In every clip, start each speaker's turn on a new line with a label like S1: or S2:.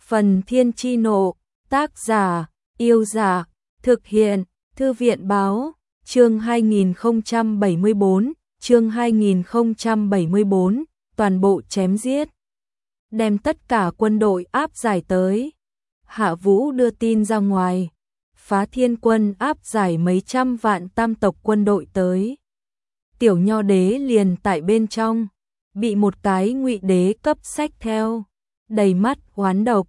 S1: Phần Thiên Chi Nộ, tác giả, Yêu Dạ, thực hiện, Thư viện Báo, chương 2074, chương 2074, toàn bộ chém giết. Đem tất cả quân đội áp giải tới. Hạ Vũ đưa tin ra ngoài, Phá Thiên quân áp giải mấy trăm vạn tam tộc quân đội tới. Tiểu Nho đế liền tại bên trong, bị một cái Ngụy đế cấp xách theo, đầy mắt oán độc,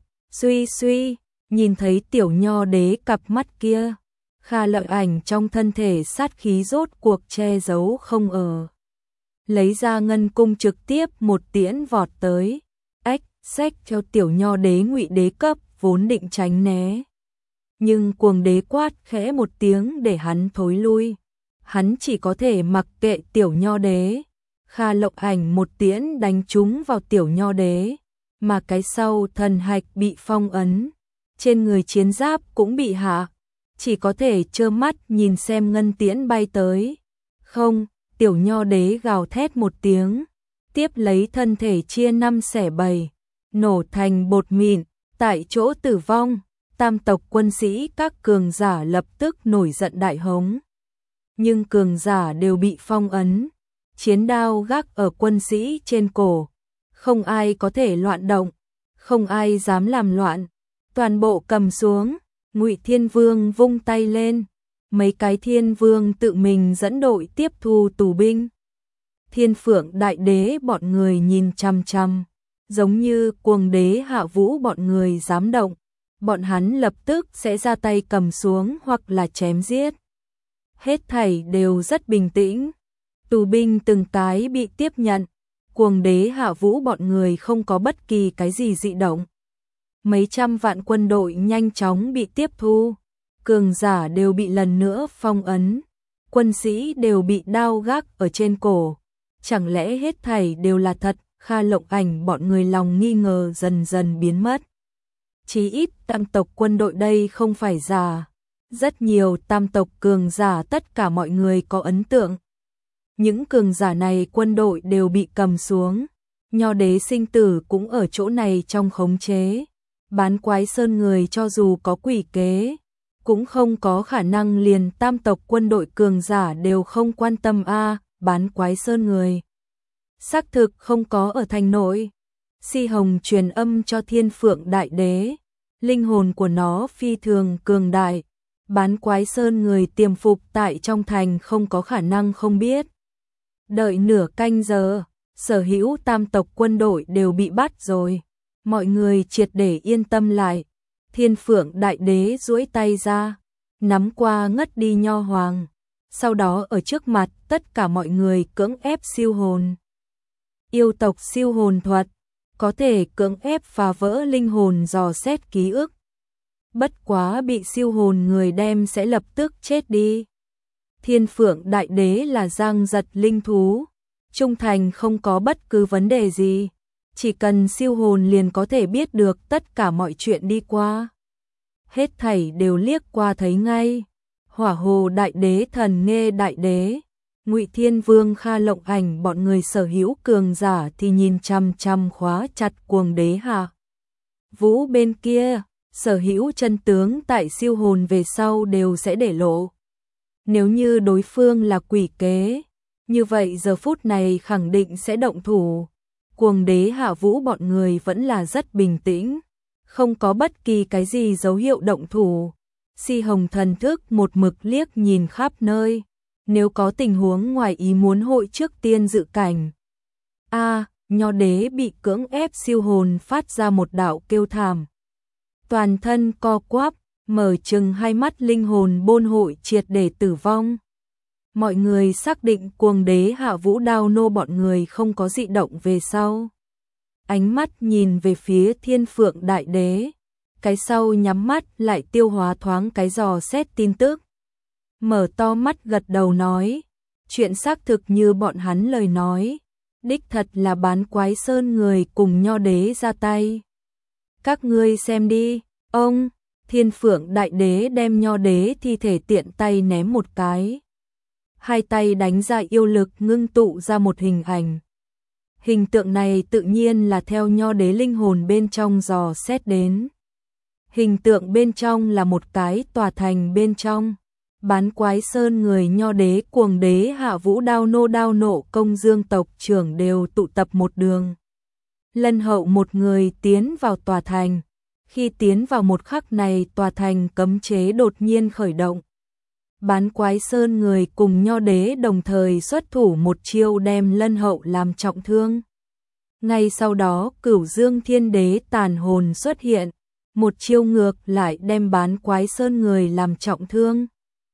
S1: suy, nhìn thấy Tiểu Nho đế cặp mắt kia, Kha Lợi Ảnh trong thân thể sát khí rốt cuộc che giấu không ở. Lấy ra ngân cung trực tiếp một tiễn vọt tới, xách cho Tiểu Nho đế Ngụy đế cấp vốn định tránh né. Nhưng Cuồng đế quát khẽ một tiếng để hắn thối lui. Hắn chỉ có thể mặc kệ Tiểu Nho đế. Kha Lộc Ảnh một tiễn đánh trúng vào Tiểu Nho đế, mà cái sau thần hạch bị phong ấn, trên người chiến giáp cũng bị hạ, chỉ có thể trơ mắt nhìn xem ngân tiễn bay tới. Không, Tiểu Nho đế gào thét một tiếng, tiếp lấy thân thể chia 5 xẻ 7, nổ thành bột mịn, tại chỗ tử vong. Tam tộc quân sĩ các cường giả lập tức nổi giận đại hống. Nhưng cường giả đều bị phong ấn, chiến đao gác ở quân sĩ trên cổ, không ai có thể loạn động, không ai dám làm loạn, toàn bộ cầm xuống. Ngụy Thiên Vương vung tay lên, mấy cái Thiên Vương tự mình dẫn đội tiếp thu tù binh. Thiên Phượng Đại Đế bọn người nhìn chằm chằm, giống như Cuồng đế Hạ Vũ bọn người dám động, bọn hắn lập tức sẽ ra tay cầm xuống hoặc là chém giết. Hết thảy đều rất bình tĩnh, tù binh từng cái bị tiếp nhận, Cuồng đế Hạ Vũ bọn người không có bất kỳ cái gì dị động. Mấy trăm vạn quân đội nhanh chóng bị tiếp thu, cường giả đều bị lần nữa phong ấn, quân sĩ đều bị đao gác ở trên cổ. Chẳng lẽ hết thảy đều là thật? Kha Lộc Ảnh bọn người lòng nghi ngờ dần dần biến mất. Chí ít tam tộc quân đội đây không phải giả. Rất nhiều tam tộc cường giả tất cả mọi người có ấn tượng. Những cường giả này quân đội đều bị cầm xuống. Nho đế sinh tử cũng ở chỗ này trong khống chế. Bán Quái Sơn người cho dù có quỷ kế, cũng không có khả năng liền tam tộc quân đội cường giả đều không quan tâm a. Bán Quái Sơn người xác thực không có ở thành nội. Si Hồng truyền âm cho Thiên Phượng Đại Đế, linh hồn của nó phi thường cường đại, Bán Quái Sơn người tiềm phục tại trong thành không có khả năng không biết. Đợi nửa canh giờ, sở hữu tam tộc quân đội đều bị bắt rồi, mọi người triệt để yên tâm lại. Thiên Phượng Đại Đế duỗi tay ra, nắm qua ngất đi Nho Hoàng, sau đó ở trước mặt tất cả mọi người cưỡng ép siêu hồn. Yêu tộc siêu hồn thuật có thể cưỡng ép phá vỡ linh hồn dò xét ký ức. Bất quá bị siêu hồn người đem sẽ lập tức chết đi. Thiên Phượng Đại Đế là giang giật linh thú, trung thành không có bất cứ vấn đề gì, chỉ cần siêu hồn liền có thể biết được tất cả mọi chuyện đi qua. Hết thảy đều liếc qua thấy ngay. Hỏa Hồ Đại Đế, Thần Nghê Đại Đế, Ngụy Thiên Vương, Kha Lộc Ảnh bọn người sở hữu cường giả thì nhìn chằm chằm khóa chặt Cuồng đế Hạ Vũ bên kia, sở hữu chân tướng tại siêu hồn về sau đều sẽ để lộ. Nếu như đối phương là quỷ kế, như vậy giờ phút này khẳng định sẽ động thủ. Cuồng đế Hạ Vũ bọn người vẫn là rất bình tĩnh, không có bất kỳ cái gì dấu hiệu động thủ. Si Hồng thần thức một mực liếc nhìn khắp nơi, nếu có tình huống ngoài ý muốn hội trước tiên dự cảnh. Nho đế bị cưỡng ép siêu hồn phát ra một đạo kêu thảm. Toàn thân co quắp, mở trừng hai mắt, linh hồn bôn hội triệt để tử vong. Mọi người xác định Cuồng đế Hạ Vũ Đao nô bọn người không có dị động về sau. Ánh mắt nhìn về phía Thiên Phượng Đại Đế, cái sau nhắm mắt lại tiêu hóa thoáng cái dò xét tin tức. Mở to mắt gật đầu nói, chuyện xác thực như bọn hắn lời nói, đích thật là Bán Quái Sơn người cùng Nho đế ra tay. Các ngươi xem đi, ông. Thiên Phượng Đại Đế đem Nho đế thi thể tiện tay ném một cái. Hai tay đánh ra yêu lực ngưng tụ ra một hình ảnh. Hình tượng này tự nhiên là theo Nho đế linh hồn bên trong dò xét đến. Hình tượng bên trong là một cái tòa thành bên trong. Bán Quái Sơn người Nho đế, Cuồng đế, Hạ Vũ, Đao nộ Công Dương tộc trưởng đều tụ tập một đường. Lân Hậu một người tiến vào tòa thành. Khi tiến vào một khắc này, tòa thành cấm chế đột nhiên khởi động. Bán Quái Sơn người cùng Nho đế đồng thời xuất thủ một chiêu đem Lân Hậu làm trọng thương. Ngay sau đó Cửu Dương Thiên Đế tàn hồn xuất hiện, một chiêu ngược lại đem Bán Quái Sơn người làm trọng thương.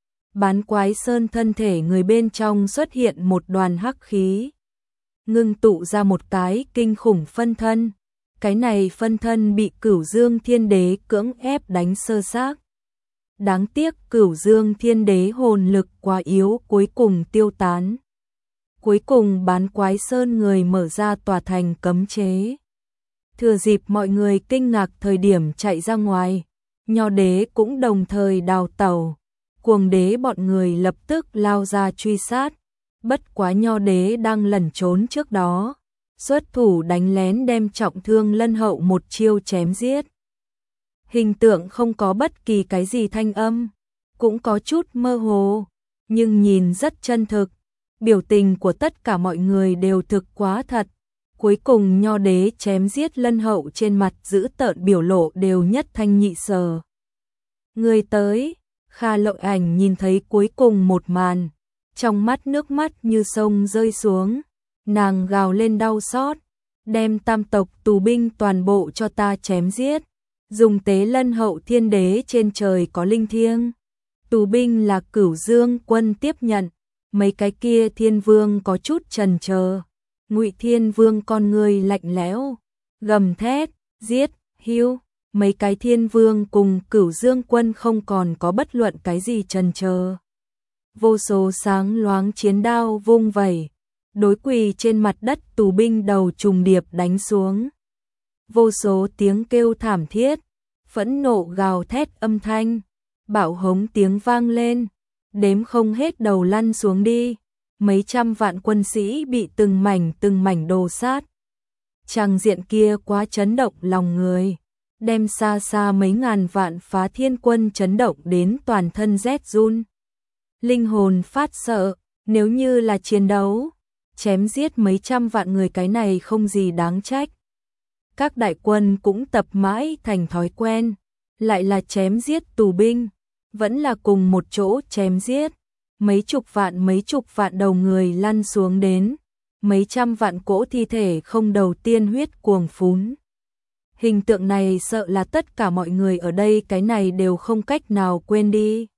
S1: Bán Quái Sơn thân thể người bên trong xuất hiện một đoàn hắc khí, ngưng tụ ra một cái kinh khủng phân thân. Cái này phân thân bị Cửu Dương Thiên Đế cưỡng ép đánh sơ xác. Đáng tiếc Cửu Dương Thiên Đế hồn lực quá yếu, cuối cùng tiêu tán. Cuối cùng Bán Quái Sơn người mở ra tòa thành cấm chế. Thừa dịp mọi người kinh ngạc thời điểm chạy ra ngoài, Nho đế cũng đồng thời đào tẩu. Cuồng đế bọn người lập tức lao ra truy sát. Bất quá Nho đế đang lẩn trốn trước đó, xuất thủ đánh lén đem trọng thương Lân Hậu một chiêu chém giết. Hình tượng không có bất kỳ cái gì thanh âm, cũng có chút mơ hồ, nhưng nhìn rất chân thực. Biểu tình của tất cả mọi người đều thực quá thật. Cuối cùng Nho đế chém giết Lân Hậu, trên mặt dữ tợn biểu lộ đều nhất thanh nhị sở. Người tới, Kha Lộng Ảnh nhìn thấy cuối cùng một màn, trong mắt nước mắt như sông rơi xuống, nàng gào lên đau xót, đem tam tộc tù binh toàn bộ cho ta chém giết, dùng tế Lân Hậu Thiên Đế trên trời có linh thiêng. Tù binh là Cửu Dương quân tiếp nhận, mấy cái kia Thiên Vương có chút chần chờ. Ngụy Thiên Vương con người lạnh lẽo, gầm thét, giết, hưu. Mấy cái Thiên Vương cùng Cửu Dương quân không còn có bất luận cái gì chần chờ. Vô số sáng loáng chiến đao vung vẩy, đối quỳ trên mặt đất tù binh đầu trùng điệp đánh xuống. Vô số tiếng kêu thảm thiết, phẫn nộ gào thét âm thanh, bạo hống tiếng vang lên, đếm không hết đầu lăn xuống đi. Mấy trăm vạn quân sĩ bị từng mảnh đồ sát. Tràng diện kia quá chấn động lòng người, đem xa xa mấy ngàn vạn Phá Thiên quân chấn động đến toàn thân rét run. Linh hồn phát sợ, nếu như là chiến đấu, chém giết mấy trăm vạn người cái này không gì đáng trách. Các đại quân cũng tập mãi thành thói quen, lại là chém giết tù binh, vẫn là cùng một chỗ chém giết. Mấy chục vạn đầu người lăn xuống đến, mấy trăm vạn cỗ thi thể không đầu tiên huyết cuồng phún. Hình tượng này sợ là tất cả mọi người ở đây cái này đều không cách nào quên đi.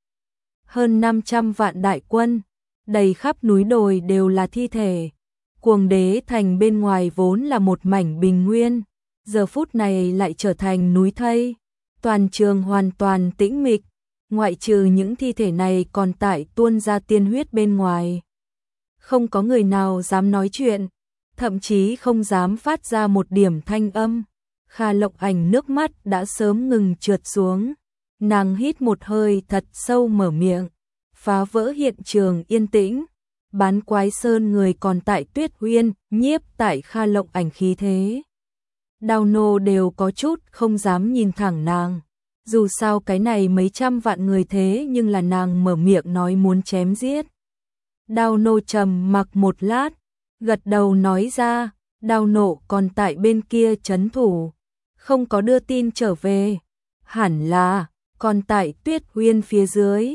S1: Hơn 500 vạn đại quân, đầy khắp núi đồi đều là thi thể. Cuồng đế thành bên ngoài vốn là một mảnh bình nguyên, giờ phút này lại trở thành núi thây. Toàn trường hoàn toàn tĩnh mịch, ngoại trừ những thi thể này còn tại tuôn ra tiên huyết bên ngoài. Không có người nào dám nói chuyện, thậm chí không dám phát ra một điểm thanh âm. Kha Lộng Ảnh nước mắt đã sớm ngừng trượt xuống, nàng hít một hơi thật sâu mở miệng, phá vỡ hiện trường yên tĩnh. Bán Quái Sơn người còn tại Tuyết Uyên, nhiếp tại Kha Lộng Ảnh khí thế. Đao nô đều có chút không dám nhìn thẳng nàng. Dù sao cái này mấy trăm vạn người thế nhưng là nàng mở miệng nói muốn chém giết. Đao nô trầm mặc một lát, gật đầu nói ra, đao nộ còn tại bên kia trấn thủ, không có đưa tin trở về. Hẳn là, còn tại Tuyết Uyên phía dưới.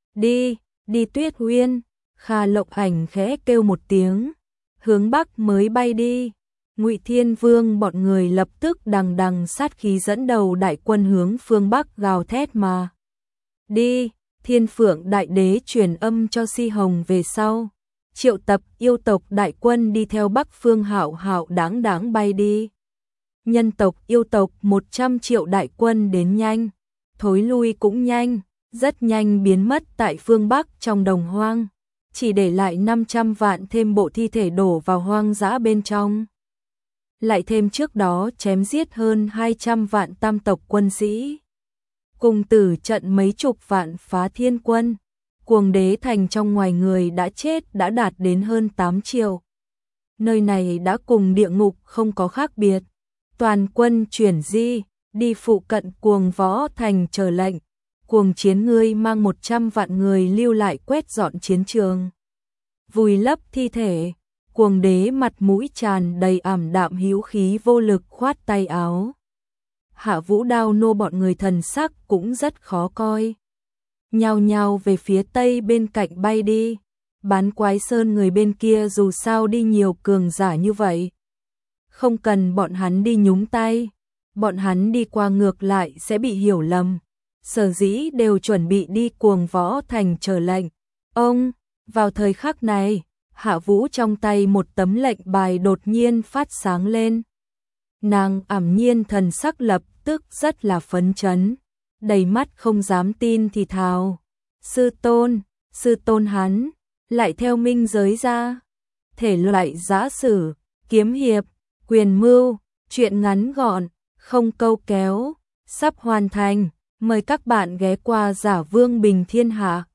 S1: Đi Tuyết Uyên. Kha Lộng Ảnh khẽ kêu một tiếng, hướng bắc mới bay đi. Ngụy Thiên Vương bọn người lập tức đằng sát khí dẫn đầu đại quân hướng phương bắc gào thét mà đi. Thiên Phượng Đại Đế truyền âm cho Si Hồng về sau, triệu tập yêu tộc đại quân đi theo bắc phương hạo hạo đáng bay đi. Nhân tộc yêu tộc 100 triệu đại quân đến nhanh, thối lui cũng nhanh, rất nhanh biến mất tại phương bắc trong đồng hoang, chỉ để lại 500 vạn thêm bộ thi thể đổ vào hoang dã bên trong. Lại thêm trước đó chém giết hơn 200 vạn tam tộc quân sĩ, cùng tử trận mấy chục vạn Phá Thiên quân. Cuồng đế thành trong ngoài người đã chết đã đạt đến hơn 8 triệu. Nơi này đã cùng địa ngục không có khác biệt. Toàn quân chuyển di, đi phụ cận Cuồng Võ Thành chờ lệnh. Cuồng Chiến ngươi mang 100 vạn người lưu lại quét dọn chiến trường, vùi lấp thi thể. Cuồng đế mặt mũi tràn đầy ảm đạm hữu khí vô lực khoát tay áo. Hạ Vũ Đao nô bọn người thần sắc cũng rất khó coi. Nhao nhao về phía tây bên cạnh bay đi. Bán Quái Sơn người bên kia dù sao đi nhiều cường giả như vậy, không cần bọn hắn đi nhúng tay. Bọn hắn đi qua ngược lại sẽ bị hiểu lầm. Sở dĩ đều chuẩn bị đi Cuồng Võ Thành chờ lệnh. Ông, vào thời khắc này, Hạ Vũ trong tay một tấm lệnh bài đột nhiên phát sáng lên. Nàng ảm nhiên thần sắc lập tức rất là phấn chấn, đầy mắt không dám tin thì thào. Sư tôn hắn, lại theo minh giới ra. Thể loại giã sử, kiếm hiệp, quyền mưu, truyện ngắn gọn, không câu kéo, sắp hoàn thành. Mời các bạn ghé qua Giả Vương Bình Thiên Hạ.